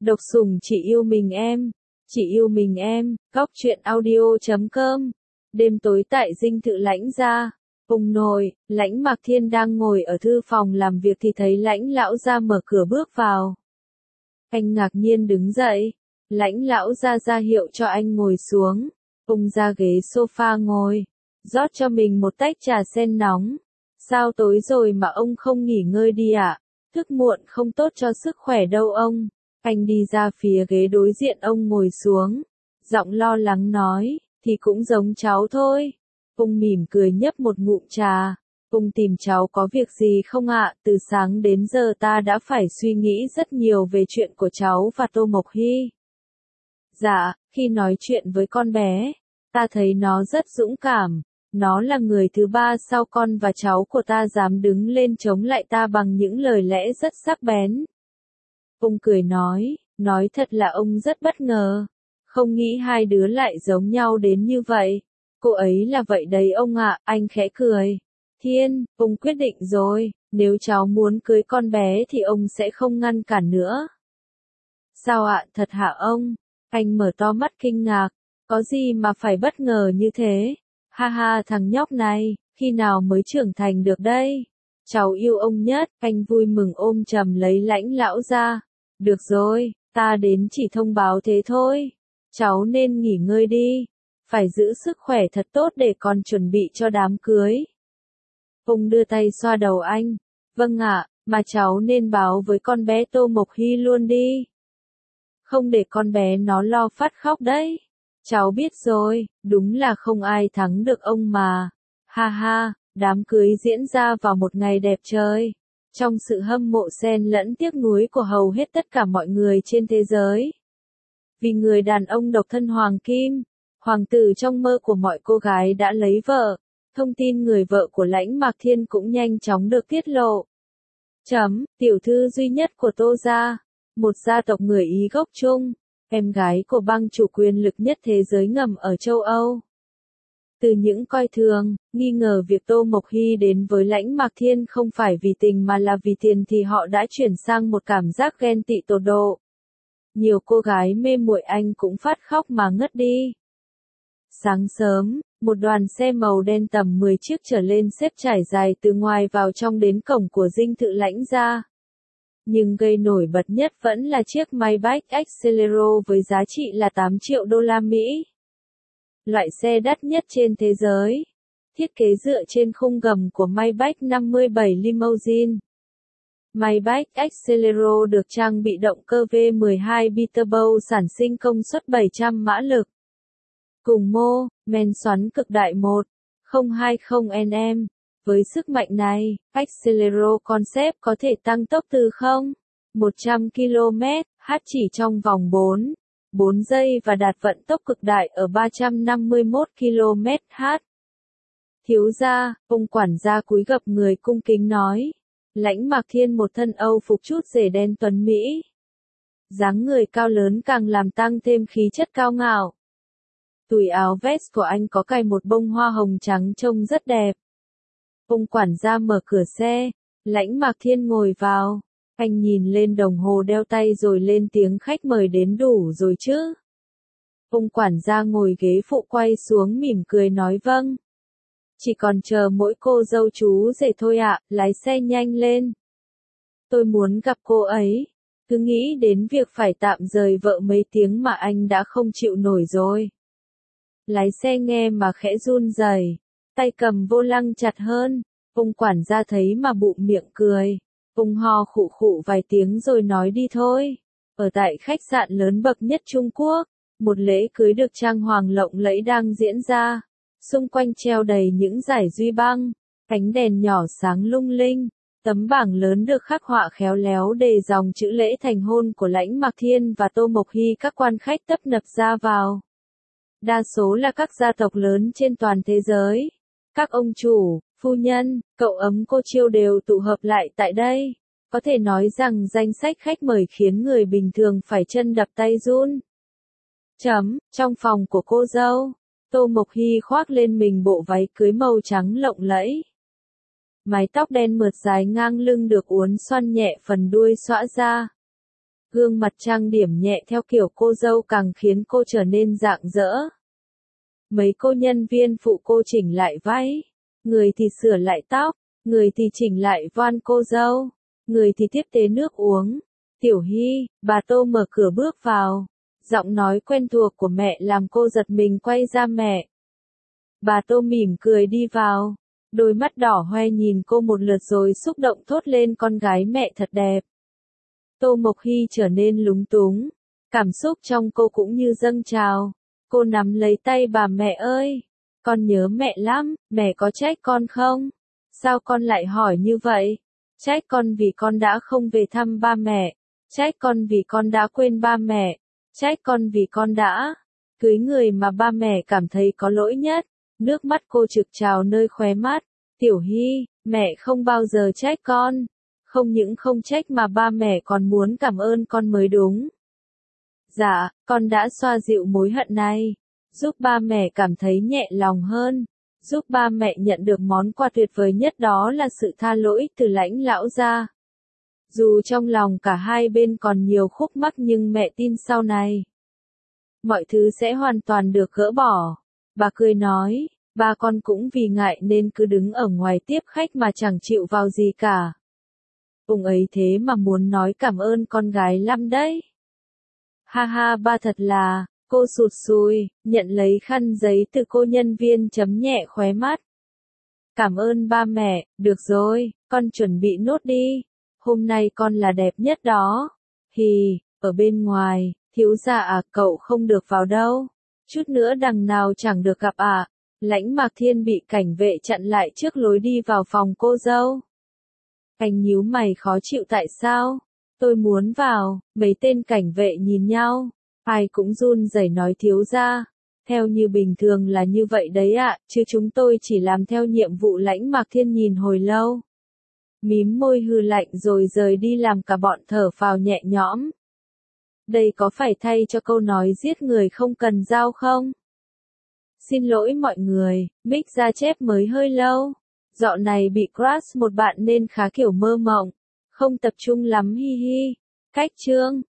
Độc sủng chỉ yêu mình em. Chỉ yêu mình em. Góc truyện audio.com. Đêm tối tại dinh thự Lãnh gia. Ông nội, Lãnh Mạc Thiên đang ngồi ở thư phòng làm việc thì thấy Lãnh lão gia mở cửa bước vào. Anh ngạc nhiên đứng dậy. Lãnh lão gia ra hiệu cho anh ngồi xuống. Ông ra ghế sofa ngồi, rót cho mình một tách trà sen nóng. Sao tối rồi mà ông không nghỉ ngơi đi ạ? Thức muộn không tốt cho sức khỏe đâu ông. Anh đi ra phía ghế đối diện ông ngồi xuống. Giọng lo lắng nói, thì cũng giống cháu thôi. Ông mỉm cười nhấp một ngụm trà. Ông tìm cháu có việc gì không ạ? Từ sáng đến giờ ta đã phải suy nghĩ rất nhiều về chuyện của cháu và Tô Mộc Hy. Dạ, khi nói chuyện với con bé, ta thấy nó rất dũng cảm. Nó là người thứ ba sau con và cháu của ta dám đứng lên chống lại ta bằng những lời lẽ rất sắc bén. Ông cười nói thật là ông rất bất ngờ. Không nghĩ hai đứa lại giống nhau đến như vậy. Cô ấy là vậy đấy ông ạ, anh khẽ cười. Thiên, ông quyết định rồi, nếu cháu muốn cưới con bé thì ông sẽ không ngăn cản nữa. Sao ạ, thật hả ông? Anh mở to mắt kinh ngạc. Có gì mà phải bất ngờ như thế? Ha ha, thằng nhóc này, khi nào mới trưởng thành được đây? Cháu yêu ông nhất, anh vui mừng ôm chầm lấy Lãnh lão ra. Được rồi, ta đến chỉ thông báo thế thôi. Cháu nên nghỉ ngơi đi. Phải giữ sức khỏe thật tốt để còn chuẩn bị cho đám cưới. Ông đưa tay xoa đầu anh. Vâng ạ, mà cháu nên báo với con bé Tô Mộc Hy luôn đi. Không để con bé nó lo phát khóc đấy. Cháu biết rồi, đúng là không ai thắng được ông mà. Ha ha, đám cưới diễn ra vào một ngày đẹp trời. Trong sự hâm mộ xen lẫn tiếc nuối của hầu hết tất cả mọi người trên thế giới. Vì người đàn ông độc thân Hoàng Kim, hoàng tử trong mơ của mọi cô gái đã lấy vợ. Thông tin người vợ của Lãnh Mạc Thiên cũng nhanh chóng được tiết lộ. Tiểu thư duy nhất của Tô gia, một gia tộc người Ý gốc Trung, em gái của bang chủ quyền lực nhất thế giới ngầm ở châu Âu. Từ những coi thường, nghi ngờ việc Tô Mộc Hy đến với Lãnh Mạc Thiên không phải vì tình mà là vì tiền thì họ đã chuyển sang một cảm giác ghen tị tột độ. Nhiều cô gái mê muội anh cũng phát khóc mà ngất đi. Sáng sớm, một đoàn xe màu đen tầm 10 chiếc trở lên xếp trải dài từ ngoài vào trong đến cổng của dinh thự Lãnh gia. Nhưng gây nổi bật nhất vẫn là chiếc Maybach Exelero với giá trị là 8 triệu đô la Mỹ. Loại xe đắt nhất trên thế giới. Thiết kế dựa trên khung gầm của Maybach 57 Limousine. Maybach Exelero được trang bị động cơ V12 Biturbo sản sinh công suất 700 mã lực. Cùng mô, men xoắn cực đại 1.020 Nm. Với sức mạnh này, Exelero Concept có thể tăng tốc từ 0-100 km/h chỉ trong vòng 4 giây và đạt vận tốc cực đại ở 351 km/h. Thiếu gia, ông quản gia cúi gập người cung kính nói. Lãnh Mạc Thiên một thân Âu phục chút rể đen tuấn Mỹ. Dáng người cao lớn càng làm tăng thêm khí chất cao ngạo. Túi áo vest của anh có cài một bông hoa hồng trắng trông rất đẹp. Ông quản gia mở cửa xe, Lãnh Mạc Thiên ngồi vào. Anh nhìn lên đồng hồ đeo tay rồi lên tiếng khách mời đến đủ rồi chứ. Ông quản gia ngồi ghế phụ quay xuống mỉm cười nói vâng. Chỉ còn chờ mỗi cô dâu chú rể thôi ạ, lái xe nhanh lên. Tôi muốn gặp cô ấy. Cứ nghĩ đến việc phải tạm rời vợ mấy tiếng mà anh đã không chịu nổi rồi. Lái xe nghe mà khẽ run rẩy, tay cầm vô lăng chặt hơn. Ông quản gia thấy mà bụm miệng cười. Ông ho khụ khụ vài tiếng rồi nói đi thôi. Ở tại khách sạn lớn bậc nhất Trung Quốc, một lễ cưới được trang hoàng lộng lẫy đang diễn ra. Xung quanh treo đầy những dải duy băng, ánh đèn nhỏ sáng lung linh. Tấm bảng lớn được khắc họa khéo léo đề dòng chữ lễ thành hôn của Lãnh Mạc Thiên và Tô Mộc Hy. Các quan khách tấp nập ra vào. Đa số là các gia tộc lớn trên toàn thế giới. Các ông chủ, phu nhân, cậu ấm cô chiêu đều tụ hợp lại tại đây. Có thể nói rằng danh sách khách mời khiến người bình thường phải chân đập tay run. Trong phòng của cô dâu, Tô Mộc Hy khoác lên mình bộ váy cưới màu trắng lộng lẫy. Mái tóc đen mượt dài ngang lưng được uốn xoăn nhẹ phần đuôi xõa ra. Gương mặt trang điểm nhẹ theo kiểu cô dâu càng khiến cô trở nên rạng rỡ. Mấy cô nhân viên phụ cô chỉnh lại váy, người thì sửa lại tóc, người thì chỉnh lại voan cô dâu, người thì tiếp tế nước uống. Tiểu Hy, bà Tô mở cửa bước vào. Giọng nói quen thuộc của mẹ làm cô giật mình quay ra mẹ. Bà Tô mỉm cười đi vào, đôi mắt đỏ hoe nhìn cô một lượt rồi xúc động thốt lên con gái mẹ thật đẹp. Tô Mộc Hy trở nên lúng túng, cảm xúc trong cô cũng như dâng trào. Cô nắm lấy tay bà mẹ ơi, con nhớ mẹ lắm, mẹ có trách con không? Sao con lại hỏi như vậy? Trách con vì con đã không về thăm ba mẹ, trách con vì con đã quên ba mẹ, trách con vì con đã cưới người mà ba mẹ cảm thấy có lỗi nhất. Nước mắt cô trực trào nơi khóe mắt. Tiểu Hy, mẹ không bao giờ trách con. Không những không trách mà ba mẹ còn muốn cảm ơn con mới đúng. Dạ, con đã xoa dịu mối hận này, giúp ba mẹ cảm thấy nhẹ lòng hơn, giúp ba mẹ nhận được món quà tuyệt vời nhất đó là sự tha lỗi từ Lãnh lão gia. Dù trong lòng cả hai bên còn nhiều khúc mắc nhưng mẹ tin sau này mọi thứ sẽ hoàn toàn được gỡ bỏ. Bà cười nói, ba con cũng vì ngại nên cứ đứng ở ngoài tiếp khách mà chẳng chịu vào gì cả. Ông ấy thế mà muốn nói cảm ơn con gái lắm đấy. Ha ha, ba thật là, cô sụt sùi, nhận lấy khăn giấy từ cô nhân viên chấm nhẹ khóe mắt. Cảm ơn ba mẹ, được rồi, con chuẩn bị nốt đi. Hôm nay con là đẹp nhất đó. Hì, ở bên ngoài, thiếu gia à, cậu không được vào đâu. Chút nữa đằng nào chẳng được gặp à. Lãnh Mạc Thiên bị cảnh vệ chặn lại trước lối đi vào phòng cô dâu. Anh nhíu mày khó chịu tại sao? Tôi muốn vào. Mấy tên cảnh vệ nhìn nhau, ai cũng run rẩy nói thiếu gia. Theo như bình thường là như vậy đấy ạ, chứ chúng tôi chỉ làm theo nhiệm vụ. Lãnh Mạc Thiên nhìn hồi lâu, mím môi hừ lạnh rồi rời đi làm cả bọn thở phào nhẹ nhõm. Đây có phải thay cho câu nói giết người không cần dao không? Xin lỗi mọi người, mic ra chép mới hơi lâu. Dạo này bị crush một bạn nên khá kiểu mơ mộng, không tập trung lắm hi hi. Cách chương